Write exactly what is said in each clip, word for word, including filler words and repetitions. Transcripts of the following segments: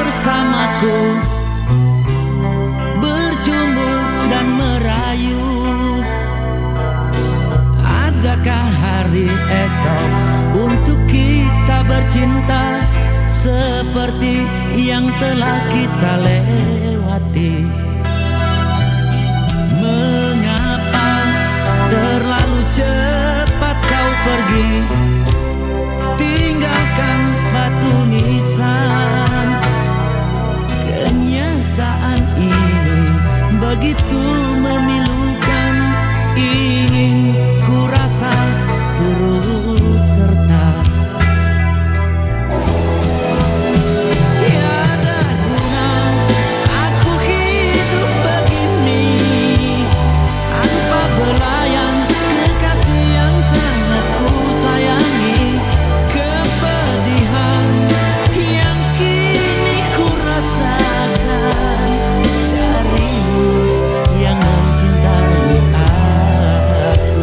bersamaku, bercumbu dan merayu. Adakah hari esok untuk kita bercinta seperti yang telah kita lewati? Mengapa terlalu cepat kau pergi, tinggalkan batu nisan? Kenyataan ini begitu memilukan, ingin ku rasa turut serta. Tiada guna aku hidup begini tanpa belayan kekasih yang sangat ku sayangi. Kepedihan yang kini ku rasakan darimu yang mencintai aku.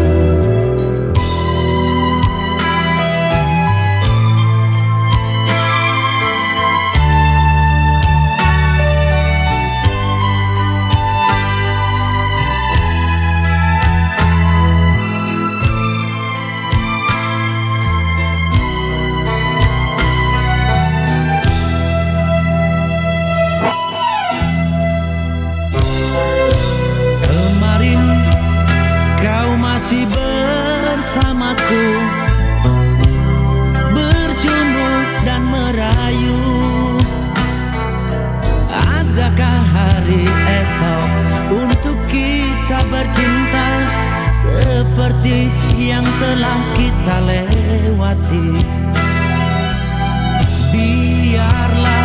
Kemarin kau masih bersamaku, bercumbu dan merayu. Adakah hari esok untuk kita bercinta seperti yang telah kita lewati? Biarlah